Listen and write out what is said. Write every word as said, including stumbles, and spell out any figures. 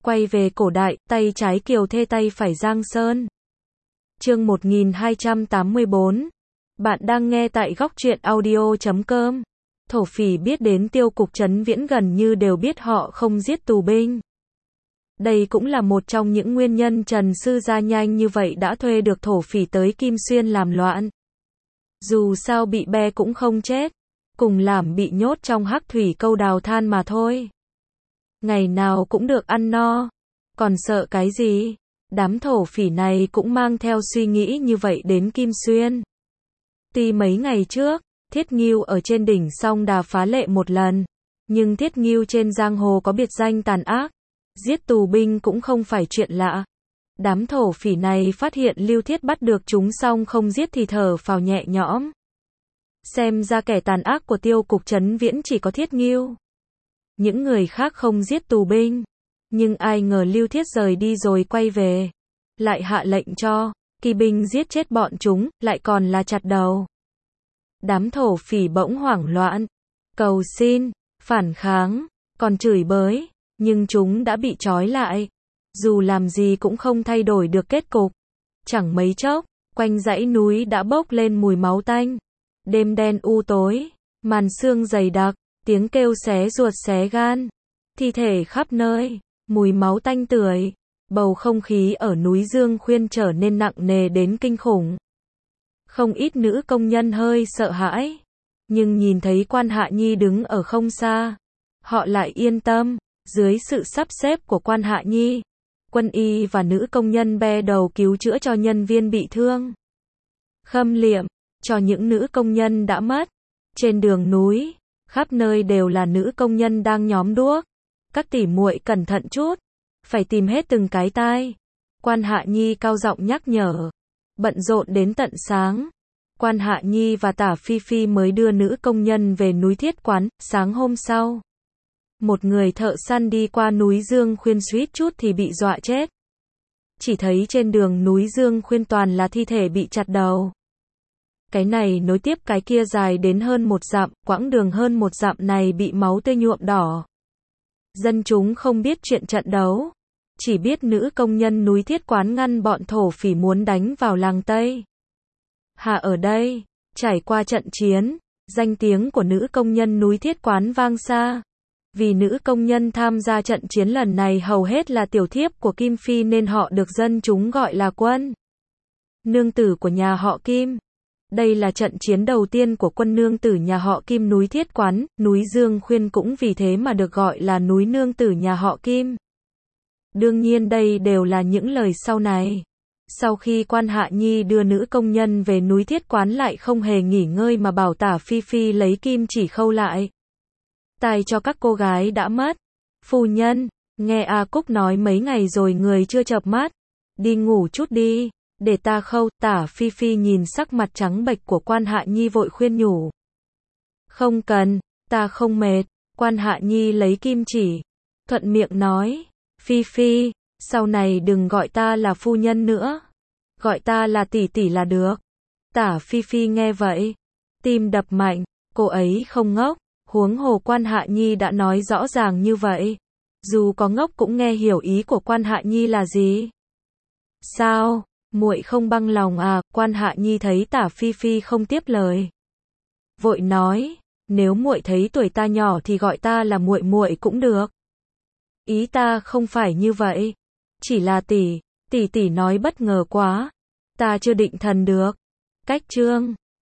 Quay về cổ đại, tay trái Kiều Thê tay phải Giang Sơn. Chương một nghìn hai trăm tám mươi bốn. Bạn đang nghe tại góc truyện audio chấm com. Thổ phỉ biết đến tiêu cục Trấn Viễn gần như đều biết họ không giết tù binh. Đây cũng là một trong những nguyên nhân Trần Sư Gia nhanh như vậy đã thuê được thổ phỉ tới Kim Xuyên làm loạn. Dù sao bị bè cũng không chết, cùng làm bị nhốt trong hắc thủy câu đào than mà thôi. Ngày nào cũng được ăn no, còn sợ cái gì? Đám thổ phỉ này cũng mang theo suy nghĩ như vậy đến Kim Xuyên. Tuy mấy ngày trước, Thiết Ngưu ở trên đỉnh Song Đà phá lệ một lần, nhưng Thiết Ngưu trên giang hồ có biệt danh tàn ác, giết tù binh cũng không phải chuyện lạ. Đám thổ phỉ này phát hiện Lưu Thiết bắt được chúng xong không giết thì thở phào nhẹ nhõm. Xem ra kẻ tàn ác của tiêu cục Trấn Viễn chỉ có Thiết Ngưu. Những người khác không giết tù binh, nhưng ai ngờ Lưu Thiết rời đi rồi quay về, lại hạ lệnh cho kỳ binh giết chết bọn chúng, lại còn là chặt đầu. Đám thổ phỉ bỗng hoảng loạn, cầu xin, phản kháng, còn chửi bới, nhưng chúng đã bị trói lại. Dù làm gì cũng không thay đổi được kết cục. Chẳng mấy chốc, quanh dãy núi đã bốc lên mùi máu tanh. Đêm đen u tối, màn sương dày đặc, tiếng kêu xé ruột xé gan, thi thể khắp nơi, mùi máu tanh tưởi. Bầu không khí ở núi Dương Khuyên trở nên nặng nề đến kinh khủng. Không ít nữ công nhân hơi sợ hãi, nhưng nhìn thấy Quan Hạ Nhi đứng ở không xa, họ lại yên tâm. Dưới sự sắp xếp của Quan Hạ Nhi, quân y và nữ công nhân be đầu cứu chữa cho nhân viên bị thương, khâm liệm cho những nữ công nhân đã mất. Trên đường núi, khắp nơi đều là nữ công nhân đang nhóm đuốc. Các tỷ muội cẩn thận chút, phải tìm hết từng cái tai. Quan Hạ Nhi cao giọng nhắc nhở. Bận rộn đến tận sáng, Quan Hạ Nhi và Tả Phi Phi mới đưa nữ công nhân về núi Thiết Quán. Sáng hôm sau, một người thợ săn đi qua núi Dương Khuyên suýt chút thì bị dọa chết. Chỉ thấy trên đường núi Dương Khuyên toàn là thi thể bị chặt đầu. Cái này nối tiếp cái kia dài đến hơn một dặm, quãng đường hơn một dặm này bị máu tươi nhuộm đỏ. Dân chúng không biết chuyện trận đấu, chỉ biết nữ công nhân núi Thiết Quán ngăn bọn thổ phỉ muốn đánh vào làng Tây Hà ở đây. Trải qua trận chiến, danh tiếng của nữ công nhân núi Thiết Quán vang xa. Vì nữ công nhân tham gia trận chiến lần này hầu hết là tiểu thiếp của Kim Phi nên họ được dân chúng gọi là quân nương tử của nhà họ Kim. Đây là trận chiến đầu tiên của quân nương tử nhà họ Kim núi Thiết Quán. Núi Dương Khuyên cũng vì thế mà được gọi là núi nương tử nhà họ Kim. Đương nhiên đây đều là những lời sau này. Sau khi Quan Hạ Nhi đưa nữ công nhân về núi Thiết Quán lại không hề nghỉ ngơi mà bảo Tả Phi Phi lấy kim chỉ khâu lại tai cho các cô gái đã mất. Phu nhân, nghe A Cúc nói mấy ngày rồi người chưa chợp mắt, đi ngủ chút đi, để ta khâu. Tả Phi Phi nhìn sắc mặt trắng bệch của Quan Hạ Nhi vội khuyên nhủ. Không cần, ta không mệt. Quan Hạ Nhi lấy kim chỉ, thuận miệng nói. Phi Phi, sau này đừng gọi ta là phu nhân nữa, gọi ta là tỷ tỷ là được. Tả Phi Phi nghe vậy, tim đập mạnh, cô ấy không ngốc. Huống hồ Quan Hạ Nhi đã nói rõ ràng như vậy, dù có ngốc cũng nghe hiểu ý của Quan Hạ Nhi là gì. Sao, muội không băng lòng à? Quan Hạ Nhi thấy Tả Phi Phi không tiếp lời, vội nói, nếu muội thấy tuổi ta nhỏ thì gọi ta là muội muội cũng được. Ý ta không phải như vậy, chỉ là tỷ, tỷ tỷ nói bất ngờ quá, ta chưa định thần được. Cách chương